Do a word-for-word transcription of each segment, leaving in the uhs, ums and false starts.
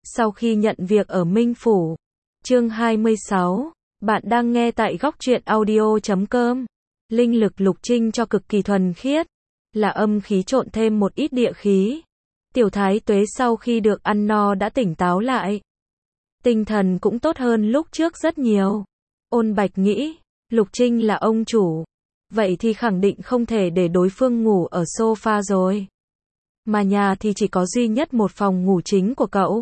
Sau khi nhận việc ở Minh Phủ. Chương hai mươi sáu. Bạn đang nghe tại góc truyện audio chấm com. Linh lực Lục Trinh cho cực kỳ thuần khiết, là âm khí trộn thêm một ít địa khí. Tiểu Thái Tuế sau khi được ăn no đã tỉnh táo lại. Tinh thần cũng tốt hơn lúc trước rất nhiều. Ôn Bạch nghĩ, Lục Trinh là ông chủ, vậy thì khẳng định không thể để đối phương ngủ ở sofa rồi. Mà nhà thì chỉ có duy nhất một phòng ngủ chính của cậu.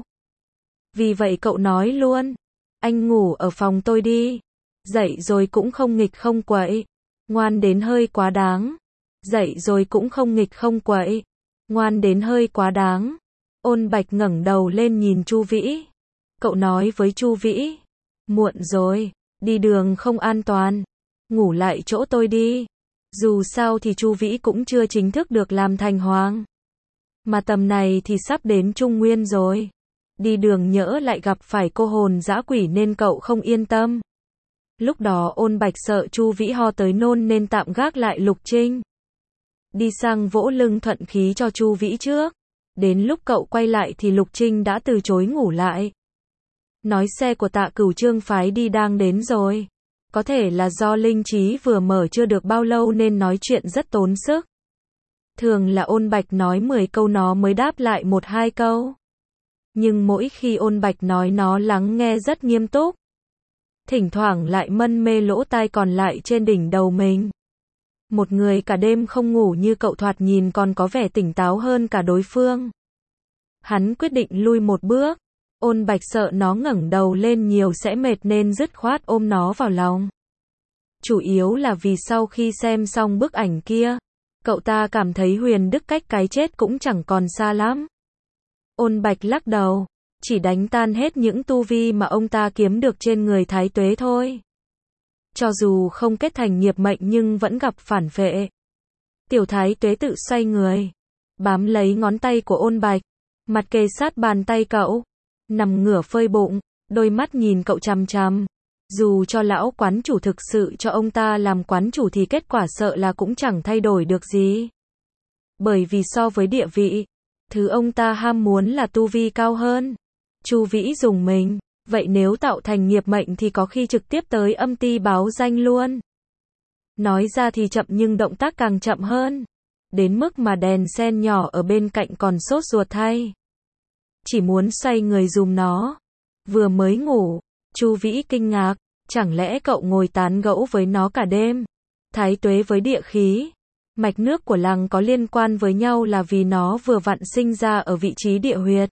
Vì vậy cậu nói luôn, anh ngủ ở phòng tôi đi. Dậy rồi cũng không nghịch không quậy, ngoan đến hơi quá đáng. Dậy rồi cũng không nghịch không quậy, ngoan đến hơi quá đáng. Ôn Bạch ngẩng đầu lên nhìn Chu Vĩ. Cậu nói với Chu Vĩ, muộn rồi, đi đường không an toàn, ngủ lại chỗ tôi đi. Dù sao thì Chu Vĩ cũng chưa chính thức được làm thành hoàng, mà tầm này thì sắp đến Trung Nguyên rồi. Đi đường nhỡ lại gặp phải cô hồn dã quỷ nên cậu không yên tâm. Lúc đó Ôn Bạch sợ Chu Vĩ ho tới nôn nên tạm gác lại Lục Trinh. Đi sang vỗ lưng thuận khí cho Chu Vĩ trước. Đến lúc cậu quay lại thì Lục Trinh đã từ chối ngủ lại. Nói xe của Tạ Cửu Trương phái đi đang đến rồi. Có thể là do linh trí vừa mở chưa được bao lâu nên nói chuyện rất tốn sức. Thường là Ôn Bạch nói mười câu nó mới đáp lại một hai câu. Nhưng mỗi khi Ôn Bạch nói nó lắng nghe rất nghiêm túc. Thỉnh thoảng lại mân mê lỗ tai còn lại trên đỉnh đầu mình. Một người cả đêm không ngủ như cậu thoạt nhìn còn có vẻ tỉnh táo hơn cả đối phương. Hắn quyết định lui một bước. Ôn Bạch sợ nó ngẩng đầu lên nhiều sẽ mệt nên dứt khoát ôm nó vào lòng. Chủ yếu là vì sau khi xem xong bức ảnh kia, cậu ta cảm thấy Huyền Đức cách cái chết cũng chẳng còn xa lắm. Ôn Bạch lắc đầu, chỉ đánh tan hết những tu vi mà ông ta kiếm được trên người Thái Tuế thôi. Cho dù không kết thành nghiệp mệnh nhưng vẫn gặp phản vệ. Tiểu Thái Tuế tự xoay người, bám lấy ngón tay của Ôn Bạch, mặt kề sát bàn tay cậu, nằm ngửa phơi bụng, đôi mắt nhìn cậu chằm chằm. Dù cho lão quán chủ thực sự cho ông ta làm quán chủ thì kết quả sợ là cũng chẳng thay đổi được gì. Bởi vì so với địa vị, thứ ông ta ham muốn là tu vi cao hơn. Chu Vĩ dùng mình, vậy nếu tạo thành nghiệp mệnh thì có khi trực tiếp tới âm ti báo danh luôn. Nói ra thì chậm nhưng động tác càng chậm hơn. Đến mức mà đèn sen nhỏ ở bên cạnh còn sốt ruột thay. Chỉ muốn xoay người dùm nó. Vừa mới ngủ, Chu Vĩ kinh ngạc, chẳng lẽ cậu ngồi tán gẫu với nó cả đêm? Thái Tuế với địa khí, mạch nước của làng có liên quan với nhau là vì nó vừa vặn sinh ra ở vị trí địa huyệt.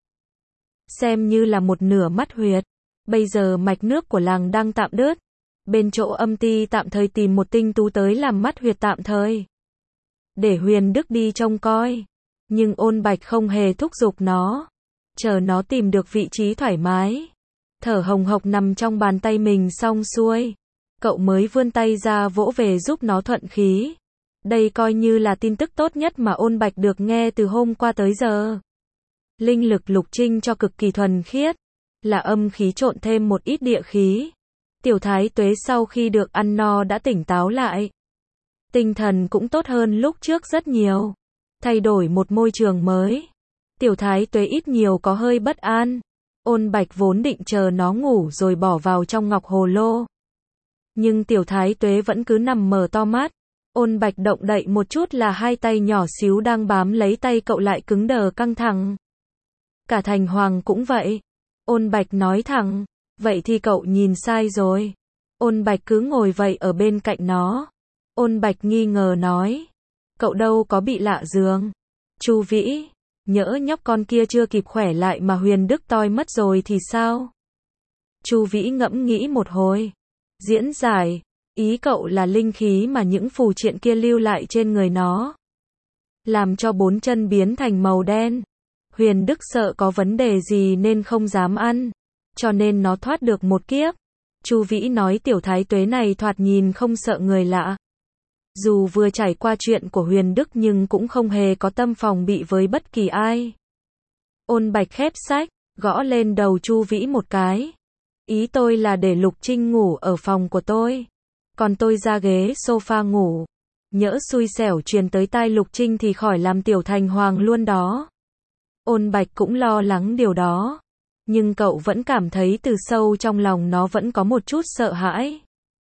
Xem như là một nửa mắt huyệt. Bây giờ mạch nước của làng đang tạm đứt. Bên chỗ âm ti tạm thời tìm một tinh tú tới làm mắt huyệt tạm thời. Để Huyền Đức đi trông coi. Nhưng Ôn Bạch không hề thúc giục nó. Chờ nó tìm được vị trí thoải mái. Thở hồng hộc nằm trong bàn tay mình xong xuôi. Cậu mới vươn tay ra vỗ về giúp nó thuận khí. Đây coi như là tin tức tốt nhất mà Ôn Bạch được nghe từ hôm qua tới giờ. Linh lực Lục Trinh cho cực kỳ thuần khiết, là âm khí trộn thêm một ít địa khí. Tiểu Thái Tuế sau khi được ăn no đã tỉnh táo lại. Tinh thần cũng tốt hơn lúc trước rất nhiều. Thay đổi một môi trường mới. Tiểu Thái Tuế ít nhiều có hơi bất an. Ôn Bạch vốn định chờ nó ngủ rồi bỏ vào trong ngọc hồ lô. Nhưng Tiểu Thái Tuế vẫn cứ nằm mở to mắt. Ôn Bạch động đậy một chút là hai tay nhỏ xíu đang bám lấy tay cậu lại cứng đờ căng thẳng. Cả thành hoàng cũng vậy. Ôn Bạch nói thẳng, vậy thì cậu nhìn sai rồi. Ôn Bạch cứ ngồi vậy ở bên cạnh nó. Ôn Bạch nghi ngờ nói, cậu đâu có bị lạ giường. Chu Vĩ, nhỡ nhóc con kia chưa kịp khỏe lại mà Huyền Đức toi mất rồi thì sao? Chu Vĩ ngẫm nghĩ một hồi. Diễn giải, ý cậu là linh khí mà những phù triện kia lưu lại trên người nó. Làm cho bốn chân biến thành màu đen. Huyền Đức sợ có vấn đề gì nên không dám ăn. Cho nên nó thoát được một kiếp. Chu Vĩ nói Tiểu Thái Tuế này thoạt nhìn không sợ người lạ. Dù vừa trải qua chuyện của Huyền Đức nhưng cũng không hề có tâm phòng bị với bất kỳ ai. Ôn Bạch khép sách, gõ lên đầu Chu Vĩ một cái. Ý tôi là để Lục Trinh ngủ ở phòng của tôi. Còn tôi ra ghế sofa ngủ. Nhỡ xui xẻo truyền tới tai Lục Trinh thì khỏi làm tiểu thành hoàng luôn đó. Ôn Bạch cũng lo lắng điều đó. Nhưng cậu vẫn cảm thấy từ sâu trong lòng nó vẫn có một chút sợ hãi.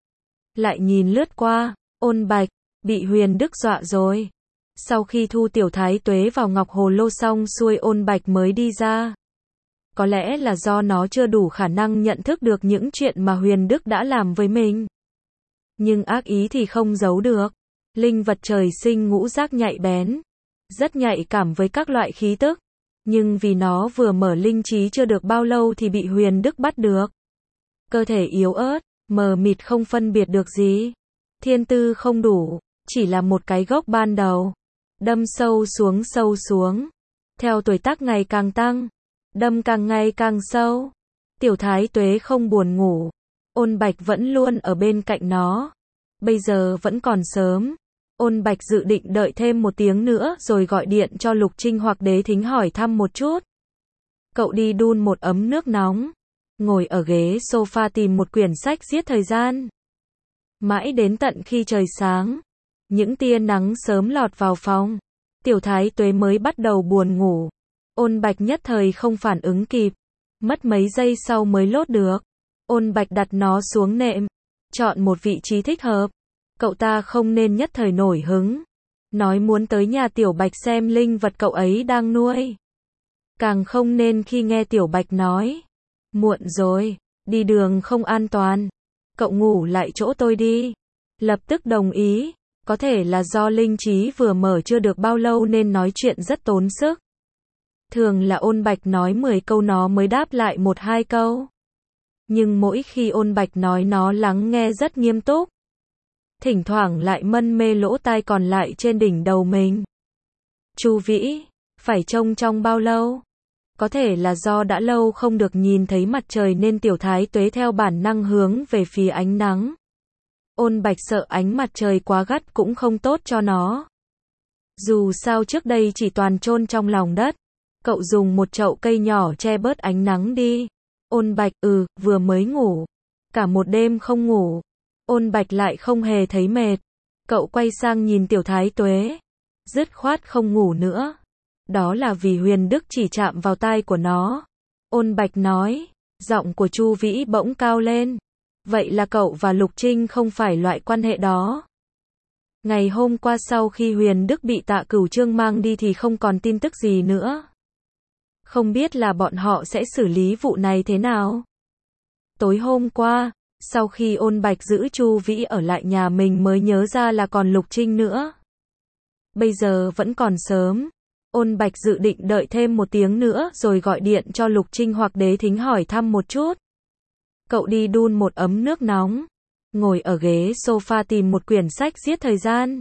Lại nhìn lướt qua, Ôn Bạch, bị Huyền Đức dọa rồi. Sau khi thu Tiểu Thái Tuế vào ngọc hồ lô xong xuôi Ôn Bạch mới đi ra. Có lẽ là do nó chưa đủ khả năng nhận thức được những chuyện mà Huyền Đức đã làm với mình. Nhưng ác ý thì không giấu được. Linh vật trời sinh ngũ giác nhạy bén, rất nhạy cảm với các loại khí tức. Nhưng vì nó vừa mở linh trí chưa được bao lâu thì bị Huyền Đức bắt được. Cơ thể yếu ớt, mờ mịt không phân biệt được gì. Thiên tư không đủ, chỉ là một cái gốc ban đầu. Đâm sâu xuống sâu xuống. Theo tuổi tác ngày càng tăng, đâm càng ngày càng sâu. Tiểu Thái Tuế không buồn ngủ. Ôn Bạch vẫn luôn ở bên cạnh nó. Bây giờ vẫn còn sớm. Ôn Bạch dự định đợi thêm một tiếng nữa rồi gọi điện cho Lục Trinh hoặc Đế Thính hỏi thăm một chút. Cậu đi đun một ấm nước nóng, ngồi ở ghế sofa tìm một quyển sách giết thời gian. Mãi đến tận khi trời sáng, những tia nắng sớm lọt vào phòng, Tiểu Thái Tuế mới bắt đầu buồn ngủ. Ôn Bạch nhất thời không phản ứng kịp, mất mấy giây sau mới lốt được. Ôn Bạch đặt nó xuống nệm, chọn một vị trí thích hợp. Cậu ta không nên nhất thời nổi hứng, nói muốn tới nhà Tiểu Bạch xem linh vật cậu ấy đang nuôi. Càng không nên khi nghe Tiểu Bạch nói, muộn rồi, đi đường không an toàn, cậu ngủ lại chỗ tôi đi. Lập tức đồng ý, có thể là do linh trí vừa mở chưa được bao lâu nên nói chuyện rất tốn sức. Thường là Ôn Bạch nói mười câu nó mới đáp lại một hai câu. Nhưng mỗi khi Ôn Bạch nói nó lắng nghe rất nghiêm túc. Thỉnh thoảng lại mân mê lỗ tai còn lại trên đỉnh đầu mình. Chu Vĩ, phải trông trong bao lâu? Có thể là do đã lâu không được nhìn thấy mặt trời nên Tiểu Thái Tuế theo bản năng hướng về phía ánh nắng. Ôn Bạch sợ ánh mặt trời quá gắt cũng không tốt cho nó. Dù sao trước đây chỉ toàn chôn trong lòng đất. Cậu dùng một chậu cây nhỏ che bớt ánh nắng đi. Ôn Bạch, ừ, vừa mới ngủ. Cả một đêm không ngủ. Ôn Bạch lại không hề thấy mệt. Cậu quay sang nhìn Tiểu Thái Tuế. Dứt khoát không ngủ nữa. Đó là vì Huyền Đức chỉ chạm vào tai của nó. Ôn Bạch nói. Giọng của Chu Vĩ bỗng cao lên. Vậy là cậu và Lục Trinh không phải loại quan hệ đó. Ngày hôm qua sau khi Huyền Đức bị Tạ Cửu Trương mang đi thì không còn tin tức gì nữa. Không biết là bọn họ sẽ xử lý vụ này thế nào. Tối hôm qua, sau khi Ôn Bạch giữ Chu Vĩ ở lại nhà mình mới nhớ ra là còn Lục Trinh nữa. Bây giờ vẫn còn sớm. Ôn Bạch dự định đợi thêm một tiếng nữa rồi gọi điện cho Lục Trinh hoặc Đế Thính hỏi thăm một chút. Cậu đi đun một ấm nước nóng, ngồi ở ghế sofa tìm một quyển sách giết thời gian.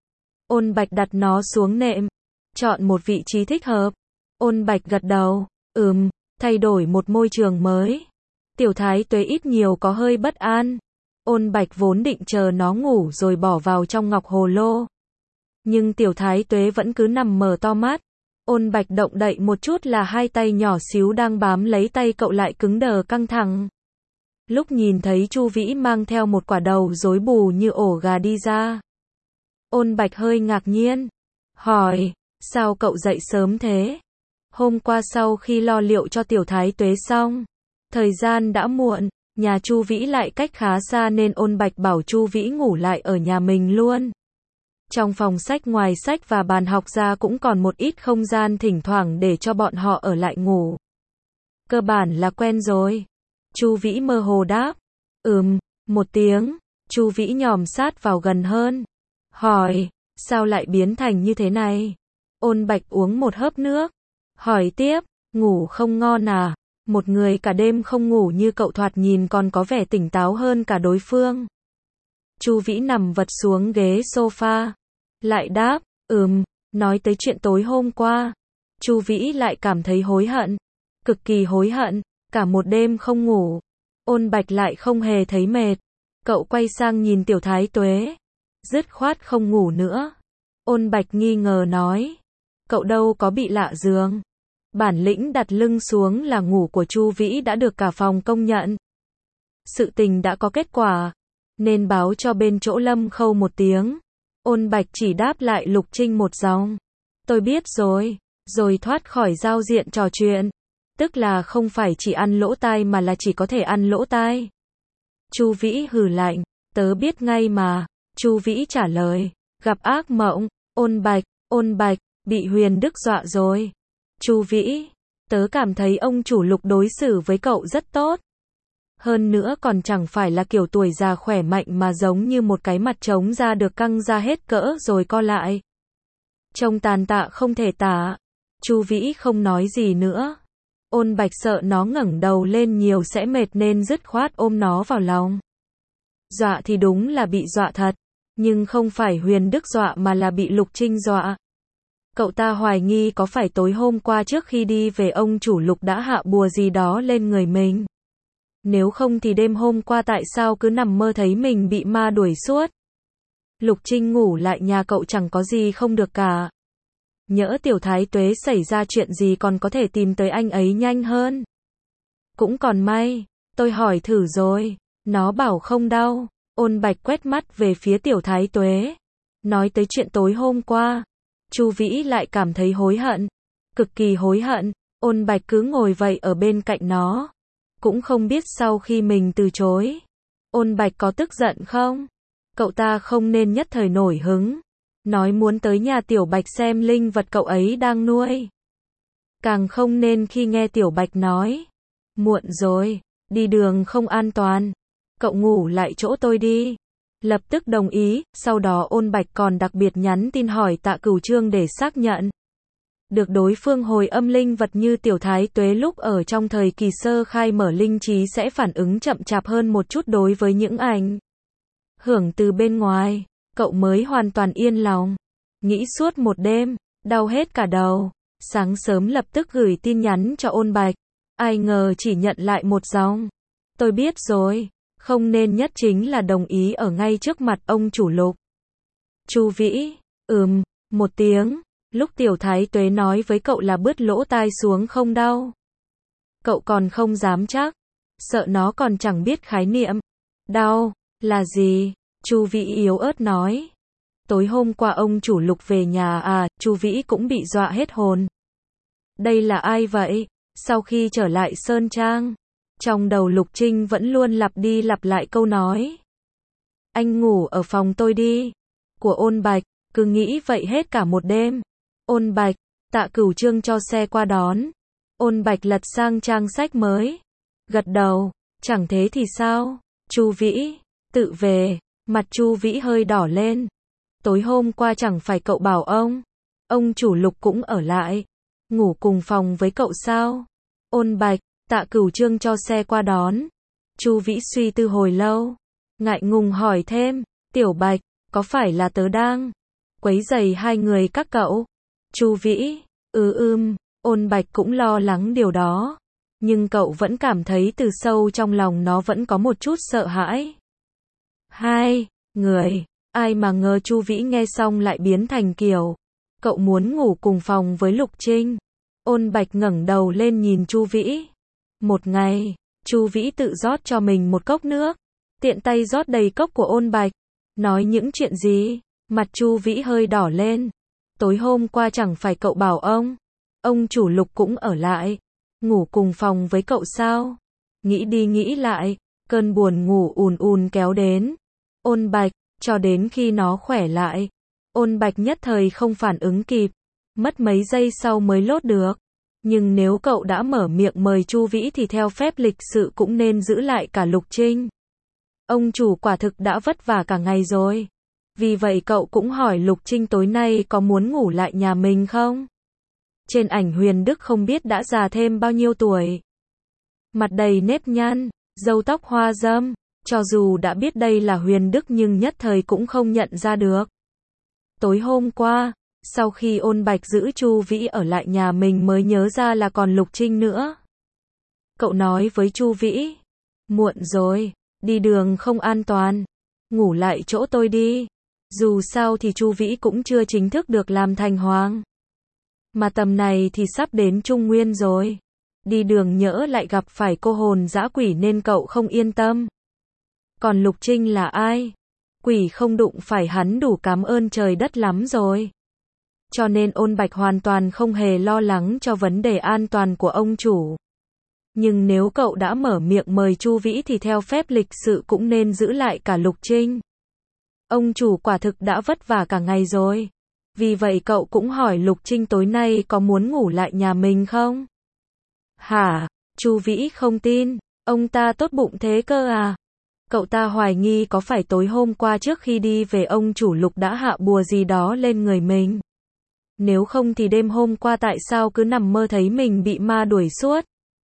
Ôn Bạch đặt nó xuống nệm, chọn một vị trí thích hợp. Ôn Bạch gật đầu, ừm, thay đổi một môi trường mới. Tiểu Thái Tuế ít nhiều có hơi bất an. Ôn Bạch vốn định chờ nó ngủ rồi bỏ vào trong ngọc hồ lô. Nhưng Tiểu Thái Tuế vẫn cứ nằm mở to mắt. Ôn Bạch động đậy một chút là hai tay nhỏ xíu đang bám lấy tay cậu lại cứng đờ căng thẳng. Lúc nhìn thấy Chu Vĩ mang theo một quả đầu rối bù như ổ gà đi ra. Ôn Bạch hơi ngạc nhiên. Hỏi, sao cậu dậy sớm thế? Hôm qua sau khi lo liệu cho Tiểu Thái Tuế xong, thời gian đã muộn, nhà Chu Vĩ lại cách khá xa nên Ôn Bạch bảo Chu Vĩ ngủ lại ở nhà mình luôn. Trong phòng sách ngoài sách và bàn học ra cũng còn một ít không gian thỉnh thoảng để cho bọn họ ở lại ngủ. Cơ bản là quen rồi. Chu Vĩ mơ hồ đáp. Ừm, một tiếng. Chu Vĩ nhòm sát vào gần hơn. Hỏi, sao lại biến thành như thế này? Ôn Bạch uống một hớp nước. Hỏi tiếp, ngủ không ngon à? Một người cả đêm không ngủ như cậu thoạt nhìn còn có vẻ tỉnh táo hơn cả đối phương. Chu Vĩ nằm vật xuống ghế sofa. Lại đáp, ừm, nói tới chuyện tối hôm qua. Chu Vĩ lại cảm thấy hối hận. Cực kỳ hối hận, cả một đêm không ngủ. Ôn Bạch lại không hề thấy mệt. Cậu quay sang nhìn Tiểu Thái Tuế. Dứt khoát không ngủ nữa. Ôn Bạch nghi ngờ nói. Cậu đâu có bị lạ giường. Bản lĩnh đặt lưng xuống là ngủ của Chu Vĩ đã được cả phòng công nhận. Sự tình đã có kết quả. Nên báo cho bên chỗ Lâm Khâu một tiếng. Ôn Bạch chỉ đáp lại Lục Trinh một dòng. Tôi biết rồi. Rồi thoát khỏi giao diện trò chuyện. Tức là không phải chỉ ăn lỗ tai mà là chỉ có thể ăn lỗ tai. Chu Vĩ hừ lạnh, tớ biết ngay mà. Chu Vĩ trả lời, gặp ác mộng, Ôn Bạch, Ôn Bạch, bị Huyền Đức dọa rồi. Chu Vĩ, tớ cảm thấy ông chủ Lục đối xử với cậu rất tốt. Hơn nữa còn chẳng phải là kiểu tuổi già khỏe mạnh mà giống như một cái mặt trống da được căng ra hết cỡ rồi co lại. Trông tàn tạ không thể tả. Chu Vĩ không nói gì nữa. Ôn Bạch sợ nó ngẩng đầu lên nhiều sẽ mệt nên dứt khoát ôm nó vào lòng. Dọa thì đúng là bị dọa thật, nhưng không phải Huyền Đức dọa mà là bị Lục Trinh dọa. Cậu ta hoài nghi có phải tối hôm qua trước khi đi về ông chủ Lục đã hạ bùa gì đó lên người mình. Nếu không thì đêm hôm qua tại sao cứ nằm mơ thấy mình bị ma đuổi suốt. Lục Trinh ngủ lại nhà cậu chẳng có gì không được cả. Nhỡ Tiểu Thái Tuế xảy ra chuyện gì còn có thể tìm tới anh ấy nhanh hơn. Cũng còn may, tôi hỏi thử rồi, nó bảo không đau. Ôn Bạch quét mắt về phía Tiểu Thái Tuế. Nói tới chuyện tối hôm qua, Chu Vĩ lại cảm thấy hối hận. Cực kỳ hối hận. Ôn Bạch cứ ngồi vậy ở bên cạnh nó. Cũng không biết sau khi mình từ chối, Ôn Bạch có tức giận không? Cậu ta không nên nhất thời nổi hứng. Nói muốn tới nhà Tiểu Bạch xem linh vật cậu ấy đang nuôi. Càng không nên khi nghe Tiểu Bạch nói. Muộn rồi, đi đường không an toàn. Cậu ngủ lại chỗ tôi đi. Lập tức đồng ý, sau đó Ôn Bạch còn đặc biệt nhắn tin hỏi Tạ Cửu Trương để xác nhận. Được đối phương hồi âm linh vật như Tiểu Thái Tuế lúc ở trong thời kỳ sơ khai mở linh trí sẽ phản ứng chậm chạp hơn một chút đối với những ảnh hưởng từ bên ngoài. Cậu mới hoàn toàn yên lòng. Nghĩ suốt một đêm, đau hết cả đầu. Sáng sớm lập tức gửi tin nhắn cho Ôn Bạch. Ai ngờ chỉ nhận lại một dòng. Tôi biết rồi, không nên nhất chính là đồng ý ở ngay trước mặt ông chủ Lục. Chu Vĩ, ừm, một tiếng. Lúc Tiểu Thái Tuế nói với cậu là bứt lỗ tai xuống không đau. Cậu còn không dám chắc. Sợ nó còn chẳng biết khái niệm. Đau, là gì? Chu Vĩ yếu ớt nói. Tối hôm qua ông chủ Lục về nhà à, Chu Vĩ cũng bị dọa hết hồn. Đây là ai vậy? Sau khi trở lại Sơn Trang, trong đầu Lục Trinh vẫn luôn lặp đi lặp lại câu nói. Anh ngủ ở phòng tôi đi. Của Ôn Bạch, cứ nghĩ vậy hết cả một đêm. Ôn Bạch, Tạ Cửu Trương cho xe qua đón. Ôn Bạch lật sang trang sách mới. Gật đầu, chẳng thế thì sao? Chu Vĩ, tự về. Mặt Chu Vĩ hơi đỏ lên. Tối hôm qua chẳng phải cậu bảo ông, ông chủ Lục cũng ở lại, ngủ cùng phòng với cậu sao? Ôn Bạch, Tạ Cửu Trương cho xe qua đón. Chu Vĩ suy tư hồi lâu, ngại ngùng hỏi thêm, Tiểu Bạch, có phải là tớ đang quấy rầy hai người các cậu? Chu Vĩ, ừ ưm, Ôn Bạch cũng lo lắng điều đó, nhưng cậu vẫn cảm thấy từ sâu trong lòng nó vẫn có một chút sợ hãi. Hai người, ai mà ngờ Chu Vĩ nghe xong lại biến thành kiểu, cậu muốn ngủ cùng phòng với Lục Trinh. Ôn Bạch ngẩng đầu lên nhìn Chu Vĩ. Một ngày, Chu Vĩ tự rót cho mình một cốc nước, tiện tay rót đầy cốc của Ôn Bạch. Nói những chuyện gì? Mặt Chu Vĩ hơi đỏ lên. Tối hôm qua chẳng phải cậu bảo ông, ông chủ Lục cũng ở lại, ngủ cùng phòng với cậu sao? Nghĩ đi nghĩ lại, cơn buồn ngủ ùn ùn kéo đến. Ôn Bạch, cho đến khi nó khỏe lại. Ôn Bạch nhất thời không phản ứng kịp, mất mấy giây sau mới lốt được. Nhưng nếu cậu đã mở miệng mời Chu Vĩ thì theo phép lịch sự cũng nên giữ lại cả Lục Trinh. Ông chủ quả thực đã vất vả cả ngày rồi. Vì vậy cậu cũng hỏi Lục Trinh tối nay có muốn ngủ lại nhà mình không? Trên ảnh Huyền Đức không biết đã già thêm bao nhiêu tuổi. Mặt đầy nếp nhăn, râu tóc hoa râm. Cho dù đã biết đây là Huyền Đức nhưng nhất thời cũng không nhận ra được. Tối hôm qua, sau khi Ôn Bạch giữ Chu Vĩ ở lại nhà mình mới nhớ ra là còn Lục Trinh nữa. Cậu nói với Chu Vĩ, muộn rồi, đi đường không an toàn, ngủ lại chỗ tôi đi. Dù sao thì Chu Vĩ cũng chưa chính thức được làm thành hoàng. Mà tầm này thì sắp đến Trung Nguyên rồi. Đi đường nhỡ lại gặp phải cô hồn dã quỷ nên cậu không yên tâm. Còn Lục Trinh là ai? Quỷ không đụng phải hắn đủ cảm ơn trời đất lắm rồi. Cho nên Ôn Bạch hoàn toàn không hề lo lắng cho vấn đề an toàn của ông chủ. Nhưng nếu cậu đã mở miệng mời Chu Vĩ thì theo phép lịch sự cũng nên giữ lại cả Lục Trinh. Ông chủ quả thực đã vất vả cả ngày rồi. Vì vậy cậu cũng hỏi Lục Trinh tối nay có muốn ngủ lại nhà mình không? Hả? Chu Vĩ không tin. Ông ta tốt bụng thế cơ à? Cậu ta hoài nghi có phải tối hôm qua trước khi đi về ông chủ Lục đã hạ bùa gì đó lên người mình. Nếu không thì đêm hôm qua tại sao cứ nằm mơ thấy mình bị ma đuổi suốt?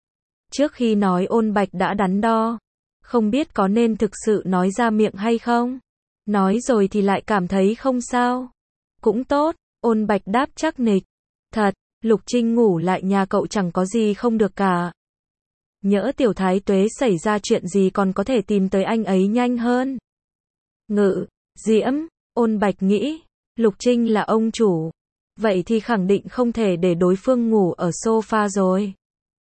Trước khi nói Ôn Bạch đã đắn đo. Không biết có nên thực sự nói ra miệng hay không? Nói rồi thì lại cảm thấy không sao. Cũng tốt, Ôn Bạch đáp chắc nịch. Thật, Lục Trinh ngủ lại nhà cậu chẳng có gì không được cả. Nhỡ Tiểu Thái Tuế xảy ra chuyện gì còn có thể tìm tới anh ấy nhanh hơn. Ngự, Diễm, Ôn Bạch nghĩ, Lục Trinh là ông chủ. Vậy thì khẳng định không thể để đối phương ngủ ở sofa rồi.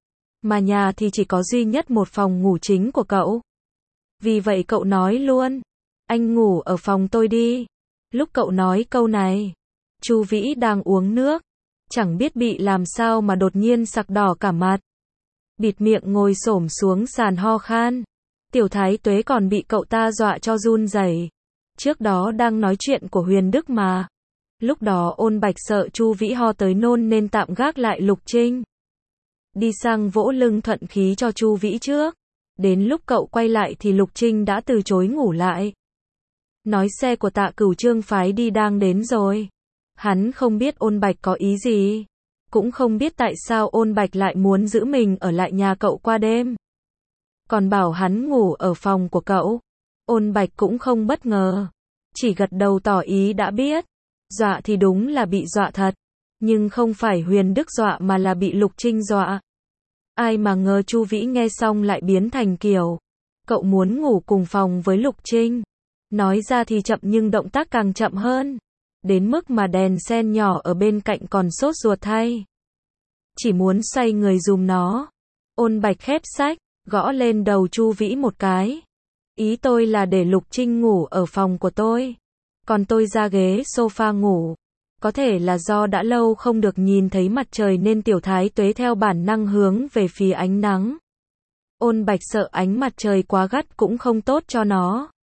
Mà nhà thì chỉ có duy nhất một phòng ngủ chính của cậu. Vì vậy cậu nói luôn, anh ngủ ở phòng tôi đi. Lúc cậu nói câu này, Chu Vĩ đang uống nước, chẳng biết bị làm sao mà đột nhiên sặc đỏ cả mặt. Bịt miệng ngồi xổm xuống sàn ho khan. Tiểu Thái Tuế còn bị cậu ta dọa cho run rẩy. Trước đó đang nói chuyện của Huyền Đức mà. Lúc đó Ôn Bạch sợ Chu Vĩ ho tới nôn nên tạm gác lại Lục Trinh. Đi sang vỗ lưng thuận khí cho Chu Vĩ trước. Đến lúc cậu quay lại thì Lục Trinh đã từ chối ngủ lại. Nói xe của Tạ Cửu Trương phái đi đang đến rồi. Hắn không biết Ôn Bạch có ý gì. Cũng không biết tại sao Ôn Bạch lại muốn giữ mình ở lại nhà cậu qua đêm. Còn bảo hắn ngủ ở phòng của cậu. Ôn Bạch cũng không bất ngờ. Chỉ gật đầu tỏ ý đã biết. Dọa thì đúng là bị dọa thật. Nhưng không phải Huyền Đức dọa mà là bị Lục Trinh dọa. Ai mà ngờ Chu Vĩ nghe xong lại biến thành kiểu. Cậu muốn ngủ cùng phòng với Lục Trinh. Nói ra thì chậm nhưng động tác càng chậm hơn. Đến mức mà đèn sen nhỏ ở bên cạnh còn sốt ruột thay. Chỉ muốn xoay người dùm nó. Ôn Bạch khép sách, gõ lên đầu Chu Vĩ một cái. Ý tôi là để Lục Trinh ngủ ở phòng của tôi. Còn tôi ra ghế sofa ngủ. Có thể là do đã lâu không được nhìn thấy mặt trời nên Tiểu Thái Tuế theo bản năng hướng về phía ánh nắng. Ôn Bạch sợ ánh mặt trời quá gắt cũng không tốt cho nó.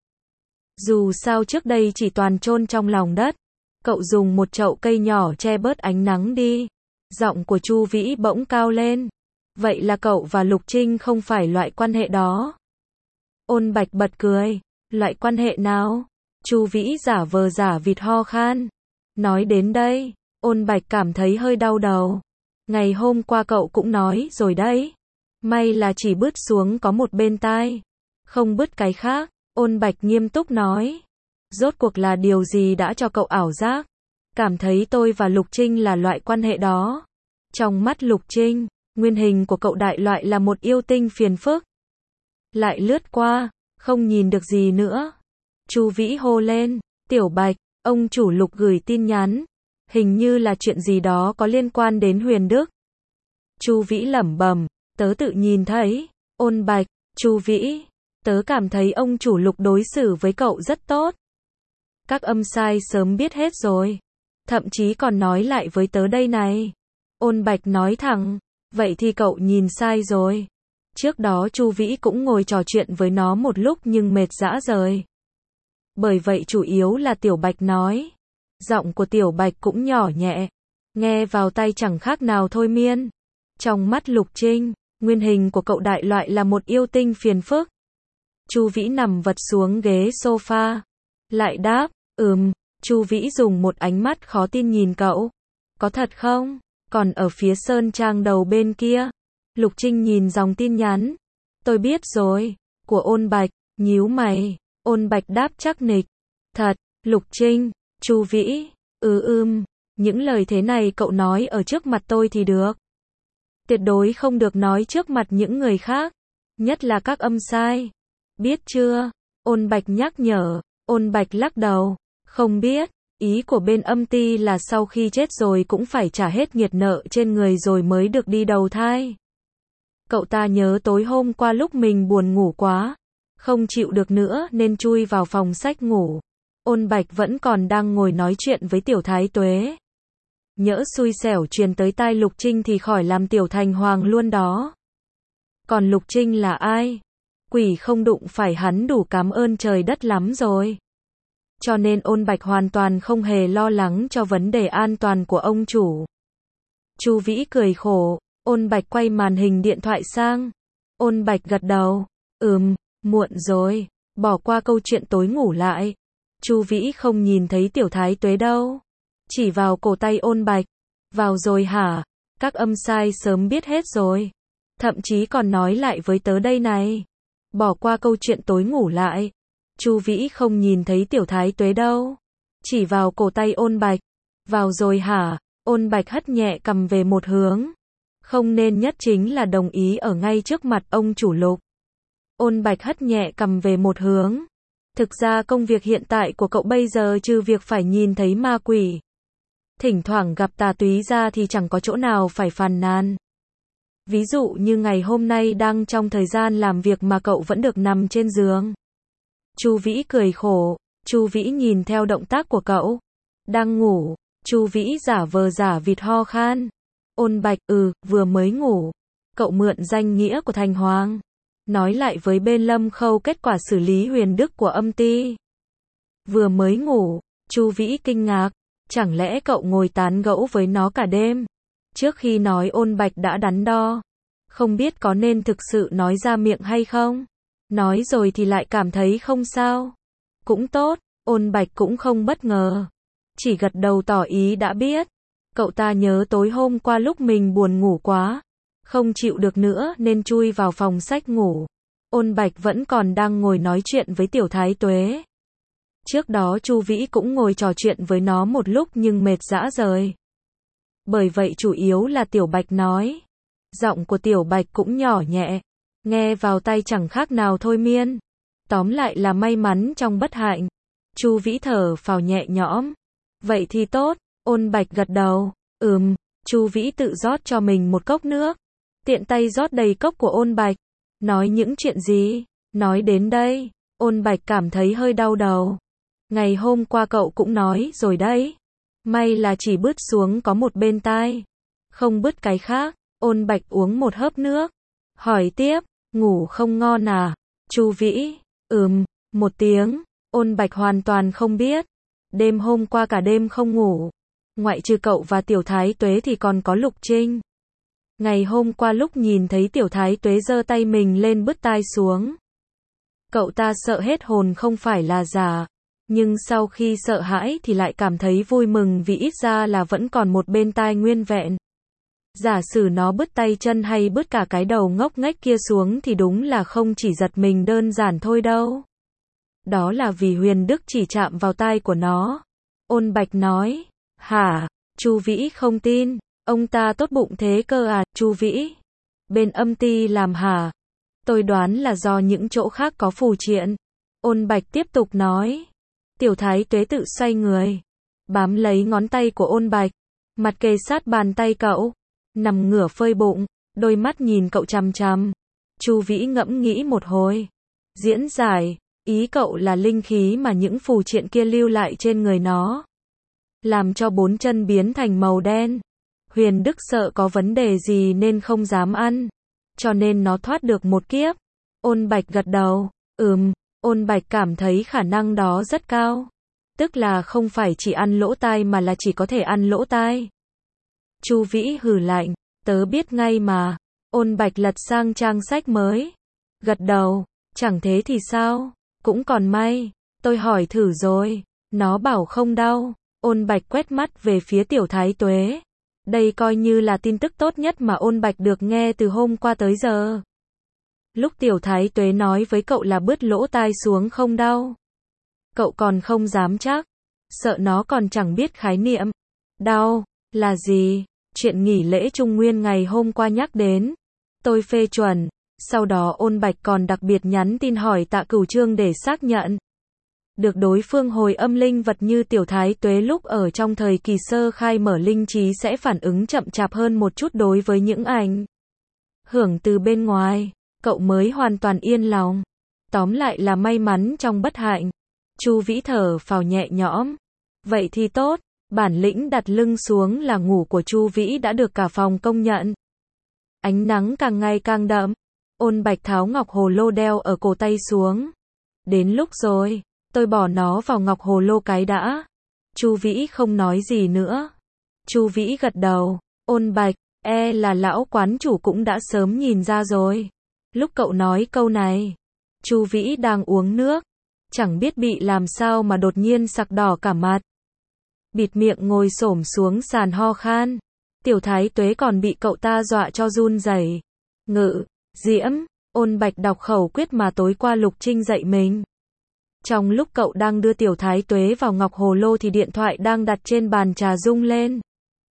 Dù sao trước đây chỉ toàn chôn trong lòng đất. Cậu dùng một chậu cây nhỏ che bớt ánh nắng đi. Giọng của Chu Vĩ bỗng cao lên. Vậy là cậu và Lục Trinh không phải loại quan hệ đó. Ôn Bạch bật cười. Loại quan hệ nào? Chu Vĩ giả vờ giả vịt ho khan. Nói đến đây, Ôn Bạch cảm thấy hơi đau đầu. Ngày hôm qua cậu cũng nói rồi đấy. May là chỉ bứt xuống có một bên tai. Không bứt cái khác. Ôn Bạch nghiêm túc nói. Rốt cuộc là điều gì đã cho cậu ảo giác? Cảm thấy tôi và Lục Trinh là loại quan hệ đó. Trong mắt Lục Trinh, nguyên hình của cậu đại loại là một yêu tinh phiền phức. Lại lướt qua, không nhìn được gì nữa. Chu Vĩ hô lên, Tiểu Bạch, ông chủ Lục gửi tin nhắn. Hình như là chuyện gì đó có liên quan đến Huyền Đức. Chu Vĩ lẩm bẩm, tớ tự nhìn thấy. Ôn Bạch, Chu Vĩ, tớ cảm thấy ông chủ Lục đối xử với cậu rất tốt. Các âm sai sớm biết hết rồi. Thậm chí còn nói lại với tớ đây này. Ôn Bạch nói thẳng, vậy thì cậu nhìn sai rồi. Trước đó Chu Vĩ cũng ngồi trò chuyện với nó một lúc nhưng mệt rã rời. Bởi vậy chủ yếu là Tiểu Bạch nói. Giọng của Tiểu Bạch cũng nhỏ nhẹ. Nghe vào tay chẳng khác nào thôi miên. Trong mắt Lục Trinh, nguyên hình của cậu đại loại là một yêu tinh phiền phức. Chu Vĩ nằm vật xuống ghế sofa. Lại đáp, ừm. Chu Vĩ dùng một ánh mắt khó tin nhìn cậu. Có thật không? Còn ở phía sơn trang đầu bên kia. Lục Trinh nhìn dòng tin nhắn. Tôi biết rồi. Của Ôn Bạch. Nhíu mày. Ôn Bạch đáp chắc nịch. Thật. Lục Trinh. Chu Vĩ. Ừ ưm. Những lời thế này cậu nói ở trước mặt tôi thì được. Tuyệt đối không được nói trước mặt những người khác. Nhất là các âm sai. Biết chưa? Ôn Bạch nhắc nhở. Ôn Bạch lắc đầu. Không biết. Ý của bên âm ty là sau khi chết rồi cũng phải trả hết nghiệt nợ trên người rồi mới được đi đầu thai. Cậu ta nhớ tối hôm qua lúc mình buồn ngủ quá. Không chịu được nữa nên chui vào phòng sách ngủ. Ôn Bạch vẫn còn đang ngồi nói chuyện với Tiểu Thái Tuế. Nhỡ xui xẻo truyền tới tai Lục Trinh thì khỏi làm Tiểu Thành Hoàng luôn đó. Còn Lục Trinh là ai? Quỷ không đụng phải hắn đủ cảm ơn trời đất lắm rồi. Cho nên Ôn Bạch hoàn toàn không hề lo lắng cho vấn đề an toàn của ông chủ. Chu Vĩ cười khổ, Ôn Bạch quay màn hình điện thoại sang. Ôn Bạch gật đầu, ừm, muộn rồi, bỏ qua câu chuyện tối ngủ lại. Chu Vĩ không nhìn thấy Tiểu Thái Tuế đâu. Chỉ vào cổ tay Ôn Bạch. Vào rồi hả? Các âm sai sớm biết hết rồi. Thậm chí còn nói lại với tớ đây này. Bỏ qua câu chuyện tối ngủ lại. Chu Vĩ không nhìn thấy Tiểu Thái Tuế đâu. Chỉ vào cổ tay Ôn Bạch. Vào rồi hả? Ôn Bạch hất nhẹ cầm về một hướng. Không nên nhất chính là đồng ý ở ngay trước mặt ông chủ Lục. Ôn Bạch hất nhẹ cầm về một hướng. Thực ra công việc hiện tại của cậu bây giờ trừ việc phải nhìn thấy ma quỷ, thỉnh thoảng gặp tà túy ra thì chẳng có chỗ nào phải phàn nàn. Ví dụ như ngày hôm nay đang trong thời gian làm việc mà cậu vẫn được nằm trên giường. Chu Vĩ cười khổ, Chu Vĩ nhìn theo động tác của cậu. Đang ngủ, Chu Vĩ giả vờ giả vịt ho khan. Ôn Bạch, ừ, vừa mới ngủ. Cậu mượn danh nghĩa của Thành Hoàng. Nói lại với bên Lâm Khâu kết quả xử lý Huyền Đức của âm ty. Vừa mới ngủ, Chu Vĩ kinh ngạc. Chẳng lẽ cậu ngồi tán gẫu với nó cả đêm? Trước khi nói Ôn Bạch đã đắn đo. Không biết có nên thực sự nói ra miệng hay không? Nói rồi thì lại cảm thấy không sao. Cũng tốt, Ôn Bạch cũng không bất ngờ. Chỉ gật đầu tỏ ý đã biết. Cậu ta nhớ tối hôm qua lúc mình buồn ngủ quá. Không chịu được nữa nên chui vào phòng sách ngủ. Ôn Bạch vẫn còn đang ngồi nói chuyện với Tiểu Thái Tuế. Trước đó Chu Vĩ cũng ngồi trò chuyện với nó một lúc nhưng mệt rã rời. Bởi vậy chủ yếu là Tiểu Bạch nói. Giọng của Tiểu Bạch cũng nhỏ nhẹ. Nghe vào tai chẳng khác nào thôi miên. Tóm lại là may mắn trong bất hạnh. Chu Vĩ thở phào nhẹ nhõm. Vậy thì tốt, Ôn Bạch gật đầu. Ừm, Chu Vĩ tự rót cho mình một cốc nước. Tiện tay rót đầy cốc của Ôn Bạch. Nói những chuyện gì? Nói đến đây, Ôn Bạch cảm thấy hơi đau đầu. Ngày hôm qua cậu cũng nói rồi đấy. May là chỉ bứt xuống có một bên tai. Không bứt cái khác. Ôn Bạch uống một hớp nước. Hỏi tiếp, ngủ không ngon à? Chu Vĩ, ừm, một tiếng. Ôn Bạch hoàn toàn không biết. Đêm hôm qua cả đêm không ngủ. Ngoại trừ cậu và Tiểu Thái Tuế thì còn có Lục Trinh. Ngày hôm qua lúc nhìn thấy Tiểu Thái Tuế giơ tay mình lên bứt tai xuống. Cậu ta sợ hết hồn không phải là giả. Nhưng sau khi sợ hãi thì lại cảm thấy vui mừng vì ít ra là vẫn còn một bên tai nguyên vẹn. Giả sử nó bứt tay chân hay bứt cả cái đầu ngốc nghếch kia xuống thì đúng là không chỉ giật mình đơn giản thôi đâu. Đó là vì Huyền Đức chỉ chạm vào tai của nó. Ôn Bạch nói, hả? Chu Vĩ không tin, ông ta tốt bụng thế cơ à? Chu Vĩ, bên âm ty làm hả? Tôi đoán là do những chỗ khác có phù triện. Ôn Bạch tiếp tục nói. Tiểu Thái Tuế tự xoay người, bám lấy ngón tay của Ôn Bạch, mặt kề sát bàn tay cậu, nằm ngửa phơi bụng, đôi mắt nhìn cậu chằm chằm. Chu Vĩ ngẫm nghĩ một hồi, diễn giải, ý cậu là linh khí mà những phù triện kia lưu lại trên người nó, làm cho bốn chân biến thành màu đen. Huyền Đức sợ có vấn đề gì nên không dám ăn, cho nên nó thoát được một kiếp. Ôn Bạch gật đầu, ừm. Ôn Bạch cảm thấy khả năng đó rất cao. Tức là không phải chỉ ăn lỗ tai mà là chỉ có thể ăn lỗ tai. Chu Vĩ hừ lạnh, tớ biết ngay mà. Ôn Bạch lật sang trang sách mới. Gật đầu, chẳng thế thì sao? Cũng còn may, tôi hỏi thử rồi. Nó bảo không đau. Ôn Bạch quét mắt về phía Tiểu Thái Tuế. Đây coi như là tin tức tốt nhất mà Ôn Bạch được nghe từ hôm qua tới giờ. Lúc Tiểu Thái Tuế nói với cậu là bứt lỗ tai xuống không đau. Cậu còn không dám chắc. Sợ nó còn chẳng biết khái niệm. Đau, là gì? Chuyện nghỉ lễ Trung Nguyên ngày hôm qua nhắc đến. Tôi phê chuẩn. Sau đó Ôn Bạch còn đặc biệt nhắn tin hỏi Tạ Cửu Trương để xác nhận. Được đối phương hồi âm linh vật như Tiểu Thái Tuế lúc ở trong thời kỳ sơ khai mở linh trí sẽ phản ứng chậm chạp hơn một chút đối với những ảnh hưởng từ bên ngoài. Cậu mới hoàn toàn yên lòng. Tóm lại là may mắn trong bất hạnh. Chu Vĩ thở phào nhẹ nhõm. Vậy thì tốt, bản lĩnh đặt lưng xuống là ngủ của Chu Vĩ đã được cả phòng công nhận. Ánh nắng càng ngày càng đậm. Ôn Bạch tháo ngọc hồ lô đeo ở cổ tay xuống. Đến lúc rồi, tôi bỏ nó vào ngọc hồ lô cái đã. Chu Vĩ không nói gì nữa. Chu Vĩ gật đầu. Ôn Bạch, e là lão quán chủ cũng đã sớm nhìn ra rồi. Lúc cậu nói câu này, Chu Vĩ đang uống nước, chẳng biết bị làm sao mà đột nhiên sặc đỏ cả mặt. Bịt miệng ngồi xổm xuống sàn ho khan. Tiểu Thái Tuế còn bị cậu ta dọa cho run rẩy. Ngự, Diễm, Ôn Bạch đọc khẩu quyết mà tối qua Lục Trinh dạy mình. Trong lúc cậu đang đưa Tiểu Thái Tuế vào ngọc hồ lô thì điện thoại đang đặt trên bàn trà rung lên.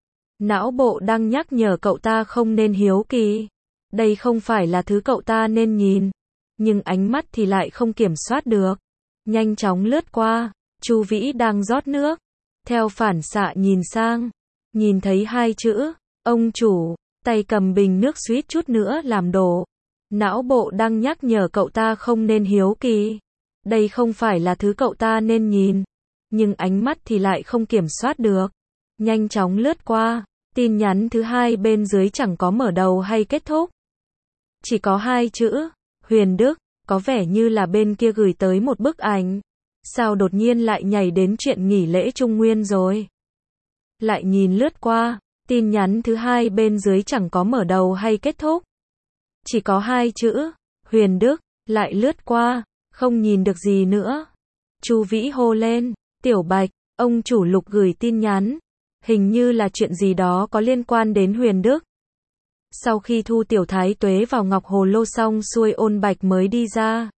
Não bộ đang nhắc nhở cậu ta không nên hiếu kỳ. Đây không phải là thứ cậu ta nên nhìn. Nhưng ánh mắt thì lại không kiểm soát được. Nhanh chóng lướt qua. Chu Vĩ đang rót nước. Theo phản xạ nhìn sang. Nhìn thấy hai chữ. Ông chủ. Tay cầm bình nước suýt chút nữa làm đổ. Não bộ đang nhắc nhở cậu ta không nên hiếu kỳ. Đây không phải là thứ cậu ta nên nhìn. Nhưng ánh mắt thì lại không kiểm soát được. Nhanh chóng lướt qua. Tin nhắn thứ hai bên dưới chẳng có mở đầu hay kết thúc. Chỉ có hai chữ. Huyền Đức. Có vẻ như là bên kia gửi tới một bức ảnh. Sao đột nhiên lại nhảy đến chuyện nghỉ lễ Trung Nguyên rồi? Lại nhìn lướt qua. Tin nhắn thứ hai bên dưới chẳng có mở đầu hay kết thúc. Chỉ có hai chữ. Huyền Đức. Lại lướt qua. Không nhìn được gì nữa. Chu Vĩ hô lên. Tiểu Bạch. Ông chủ Lục gửi tin nhắn. Hình như là chuyện gì đó có liên quan đến Huyền Đức. Sau khi thu Tiểu Thái Tuế vào ngọc hồ lô xong xuôi Ôn Bạch mới đi ra.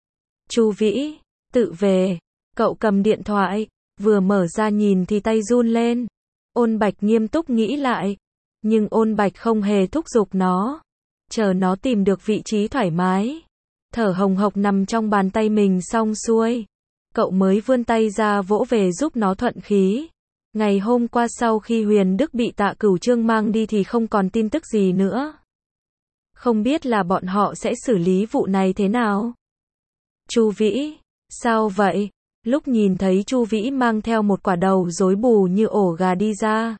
Chu Vĩ. Tự về. Cậu cầm điện thoại. Vừa mở ra nhìn thì tay run lên. Ôn Bạch nghiêm túc nghĩ lại. Nhưng Ôn Bạch không hề thúc giục nó. Chờ nó tìm được vị trí thoải mái. Thở hồng hộc nằm trong bàn tay mình xong xuôi. Cậu mới vươn tay ra vỗ về giúp nó thuận khí. Ngày hôm qua sau khi Huyền Đức bị Tạ Cửu Trương mang đi thì không còn tin tức gì nữa. Không biết là bọn họ sẽ xử lý vụ này thế nào? Chu Vĩ. Sao vậy? Lúc nhìn thấy Chu Vĩ mang theo một quả đầu rối bù như ổ gà đi ra.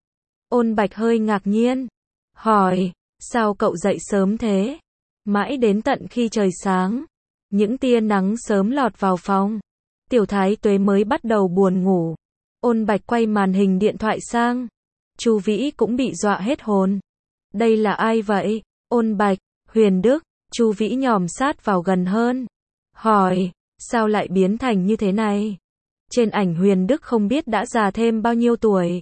Ôn Bạch hơi ngạc nhiên. Hỏi. Sao cậu dậy sớm thế? Mãi đến tận khi trời sáng. Những tia nắng sớm lọt vào phòng. Tiểu Thái Tuế mới bắt đầu buồn ngủ. Ôn Bạch quay màn hình điện thoại sang. Chu Vĩ cũng bị dọa hết hồn. Đây là ai vậy? Ôn Bạch. Huyền Đức. Chu Vĩ nhòm sát vào gần hơn. Hỏi. Sao lại biến thành như thế này? Trên ảnh Huyền Đức không biết đã già thêm bao nhiêu tuổi.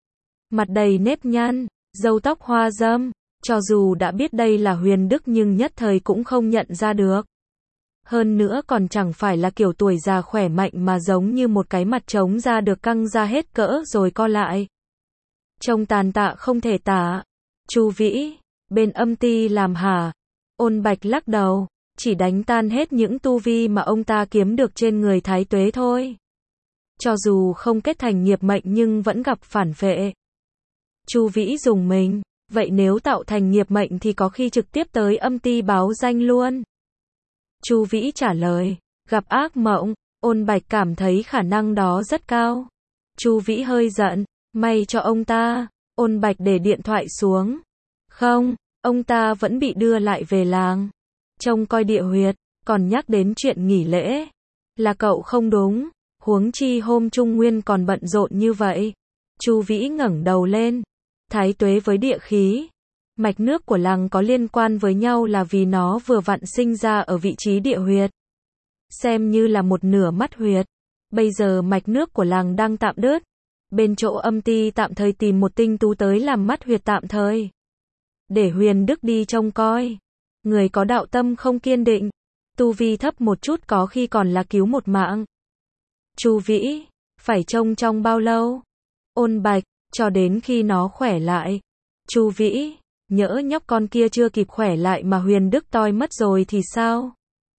Mặt đầy nếp nhăn. Râu tóc hoa râm. Cho dù đã biết đây là Huyền Đức nhưng nhất thời cũng không nhận ra được. Hơn nữa còn chẳng phải là kiểu tuổi già khỏe mạnh mà giống như một cái mặt trống da được căng ra hết cỡ rồi co lại. Trông tàn tạ không thể tả. Chu Vĩ. Bên âm ty làm hả? Ôn Bạch lắc đầu. Chỉ đánh tan hết những tu vi mà ông ta kiếm được trên người Thái Tuế thôi. Cho dù không kết thành nghiệp mệnh nhưng vẫn gặp phản vệ. Chu Vĩ dùng mình. Vậy nếu tạo thành nghiệp mệnh thì có khi trực tiếp tới âm ty báo danh luôn. Chu Vĩ trả lời. Gặp ác mộng. Ôn Bạch cảm thấy khả năng đó rất cao. Chu Vĩ hơi giận. May cho ông ta. Ôn Bạch để điện thoại xuống. Không, ông ta vẫn bị đưa lại về làng. Trông coi địa huyệt. Còn nhắc đến chuyện nghỉ lễ. Là cậu không đúng. Huống chi hôm Trung Nguyên còn bận rộn như vậy. Chu Vĩ ngẩng đầu lên. Thái Tuế với địa khí. Mạch nước của làng có liên quan với nhau là vì nó vừa vặn sinh ra ở vị trí địa huyệt. Xem như là một nửa mắt huyệt. Bây giờ mạch nước của làng đang tạm đứt. Bên chỗ âm ty tạm thời tìm một tinh tú tới làm mắt huyệt tạm thời. Để Huyền Đức đi trông coi. Người có đạo tâm không kiên định. Tu vi thấp một chút có khi còn là cứu một mạng. Chu Vĩ. Phải trông trong bao lâu? Ôn Bạch. Cho đến khi nó khỏe lại. Chu Vĩ. Nhỡ nhóc con kia chưa kịp khỏe lại mà Huyền Đức toi mất rồi thì sao?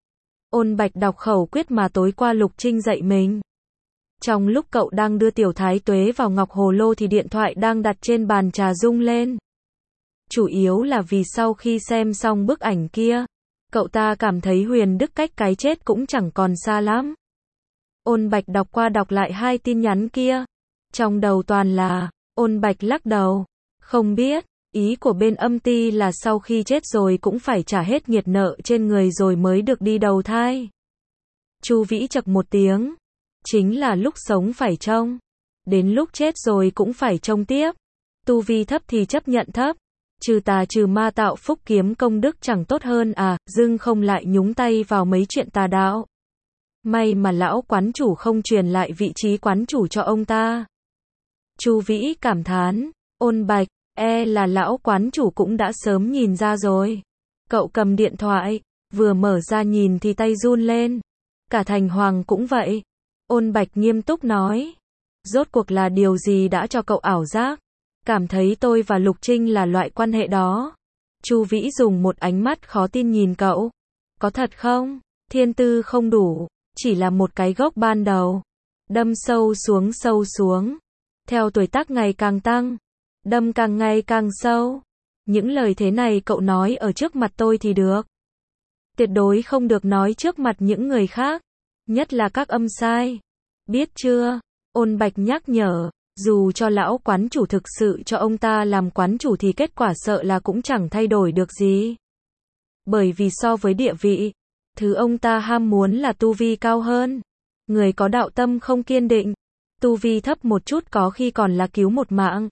Ôn Bạch đọc khẩu quyết mà tối qua Lục Trinh dạy mình. Trong lúc cậu đang đưa Tiểu Thái Tuế vào ngọc hồ lô thì điện thoại đang đặt trên bàn trà rung lên. Chủ yếu là vì sau khi xem xong bức ảnh kia, cậu ta cảm thấy Huyền Đức cách cái chết cũng chẳng còn xa lắm. Ôn Bạch đọc qua đọc lại hai tin nhắn kia. Trong đầu toàn là, Ôn Bạch lắc đầu. Không biết, Ý của bên âm ty là sau khi chết rồi cũng phải trả hết nghiệt nợ trên người rồi mới được đi đầu thai. Chu Vĩ chậc một tiếng. Chính là lúc sống phải trông. Đến lúc chết rồi cũng phải trông tiếp. Tu vi thấp thì chấp nhận thấp. Trừ tà trừ ma tạo phúc kiếm công đức chẳng tốt hơn à, dưng không lại nhúng tay vào mấy chuyện tà đạo. May mà lão quán chủ không truyền lại vị trí quán chủ cho ông ta. Chu Vĩ cảm thán, Ôn Bạch, e là lão quán chủ cũng đã sớm nhìn ra rồi. Cậu cầm điện thoại, vừa mở ra nhìn thì tay run lên. Cả Thành Hoàng cũng vậy. Ôn Bạch nghiêm túc nói, rốt cuộc là điều gì đã cho cậu ảo giác? Cảm thấy tôi và Lục Trinh là loại quan hệ đó. Chu Vĩ dùng một ánh mắt khó tin nhìn cậu. Có thật không? Thiên tư không đủ, chỉ là một cái gốc ban đầu. Đâm sâu xuống sâu xuống. Theo tuổi tác ngày càng tăng, đâm càng ngày càng sâu. Những lời thế này cậu nói ở trước mặt tôi thì được. Tuyệt đối không được nói trước mặt những người khác. Nhất là các âm sai. Biết chưa? Ôn Bạch nhắc nhở. Dù cho lão quán chủ thực sự cho ông ta làm quán chủ thì kết quả sợ là cũng chẳng thay đổi được gì. Bởi vì so với địa vị, thứ ông ta ham muốn là tu vi cao hơn. Người có đạo tâm không kiên định, tu vi thấp một chút có khi còn là cứu một mạng.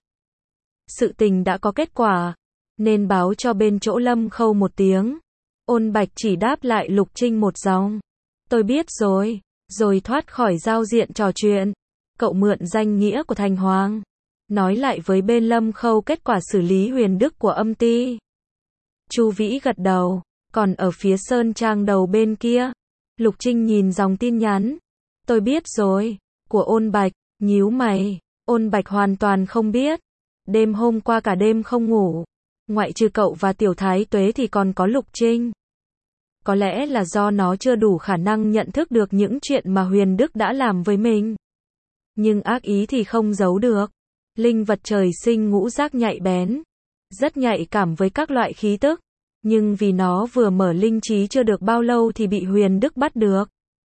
Sự tình đã có kết quả, nên báo cho bên chỗ Lâm Khâu một tiếng. Ôn Bạch chỉ đáp lại Lục Trinh một dòng. Tôi biết rồi, rồi thoát khỏi giao diện trò chuyện. Cậu mượn danh nghĩa của Thành Hoàng, nói lại với bên Lâm Khâu kết quả xử lý huyền đức của âm ty. Chu Vĩ gật đầu, còn ở phía Sơn Trang đầu bên kia, Lục Trinh nhìn dòng tin nhắn. Tôi biết rồi, của Ôn Bạch, nhíu mày, Ôn Bạch hoàn toàn không biết. Đêm hôm qua cả đêm không ngủ, ngoại trừ cậu và Tiểu Thái Tuế thì còn có Lục Trinh. Có lẽ là do nó chưa đủ khả năng nhận thức được những chuyện mà Huyền Đức đã làm với mình. Nhưng ác ý thì không giấu được. Linh vật trời sinh ngũ giác nhạy bén, rất nhạy cảm với các loại khí tức. Nhưng vì nó vừa mở linh trí chưa được bao lâu thì bị Huyền Đức bắt được.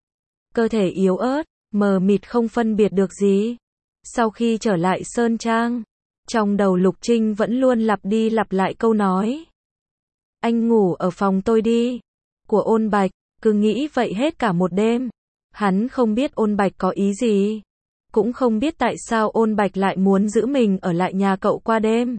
Cơ thể yếu ớt, mờ mịt không phân biệt được gì. Sau khi trở lại Sơn Trang, trong đầu Lục Trinh vẫn luôn lặp đi lặp lại câu nói. Anh ngủ ở phòng tôi đi. Của Ôn Bạch, cứ nghĩ vậy hết cả một đêm. Hắn không biết Ôn Bạch có ý gì. Cũng không biết tại sao Ôn Bạch lại muốn giữ mình ở lại nhà cậu qua đêm.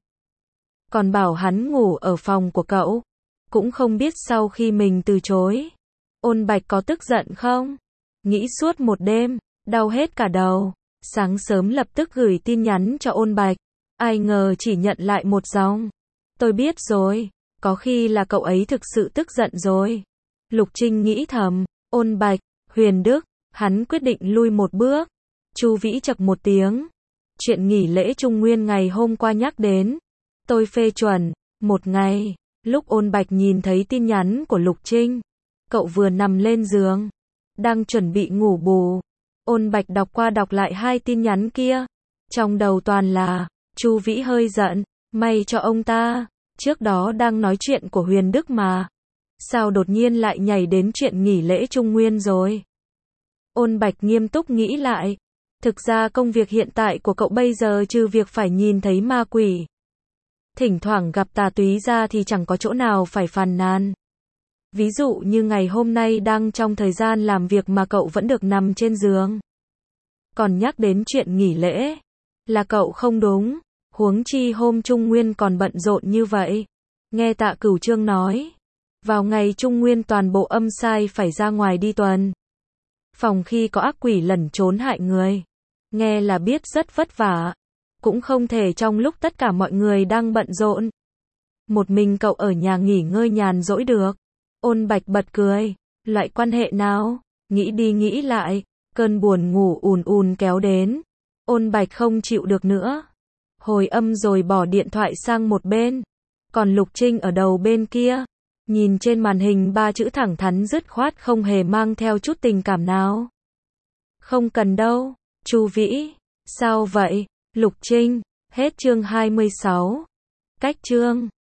Còn bảo hắn ngủ ở phòng của cậu. Cũng không biết sau khi mình từ chối, Ôn Bạch có tức giận không? Nghĩ suốt một đêm, đau hết cả đầu. Sáng sớm lập tức gửi tin nhắn cho Ôn Bạch. Ai ngờ chỉ nhận lại một dòng. Tôi biết rồi, có khi là cậu ấy thực sự tức giận rồi. Lục Trinh nghĩ thầm, Ôn Bạch, Huyền Đức, hắn quyết định lui một bước. Chu Vĩ chậc một tiếng. Chuyện nghỉ lễ Trung Nguyên ngày hôm qua nhắc đến. Tôi phê chuẩn, một ngày, lúc Ôn Bạch nhìn thấy tin nhắn của Lục Trinh. Cậu vừa nằm lên giường, đang chuẩn bị ngủ bù. Ôn Bạch đọc qua đọc lại hai tin nhắn kia. Trong đầu toàn là, Chu Vĩ hơi giận, may cho ông ta. Trước đó đang nói chuyện của Huyền Đức mà. Sao đột nhiên lại nhảy đến chuyện nghỉ lễ Trung Nguyên rồi? Ôn Bạch nghiêm túc nghĩ lại. Thực ra công việc hiện tại của cậu bây giờ trừ việc phải nhìn thấy ma quỷ, thỉnh thoảng gặp tà túy ra thì chẳng có chỗ nào phải phàn nàn. Ví dụ như ngày hôm nay đang trong thời gian làm việc mà cậu vẫn được nằm trên giường. Còn nhắc đến chuyện nghỉ lễ, là cậu không đúng. Huống chi hôm Trung Nguyên còn bận rộn như vậy. Nghe Tạ Cửu Trương nói, vào ngày Trung Nguyên toàn bộ âm sai phải ra ngoài đi tuần. Phòng khi có ác quỷ lẩn trốn hại người. Nghe là biết rất vất vả. Cũng không thể trong lúc tất cả mọi người đang bận rộn, một mình cậu ở nhà nghỉ ngơi nhàn rỗi được. Ôn Bạch bật cười. Loại quan hệ nào? Nghĩ đi nghĩ lại, cơn buồn ngủ ùn ùn kéo đến. Ôn Bạch không chịu được nữa. Hồi âm rồi bỏ điện thoại sang một bên. Còn Lục Trinh ở đầu bên kia, nhìn trên màn hình ba chữ thẳng thắn dứt khoát không hề mang theo chút tình cảm nào. Không cần đâu. Chu Vĩ. Sao vậy? Lục Trinh. Hết chương hai mươi sáu. Cách chương.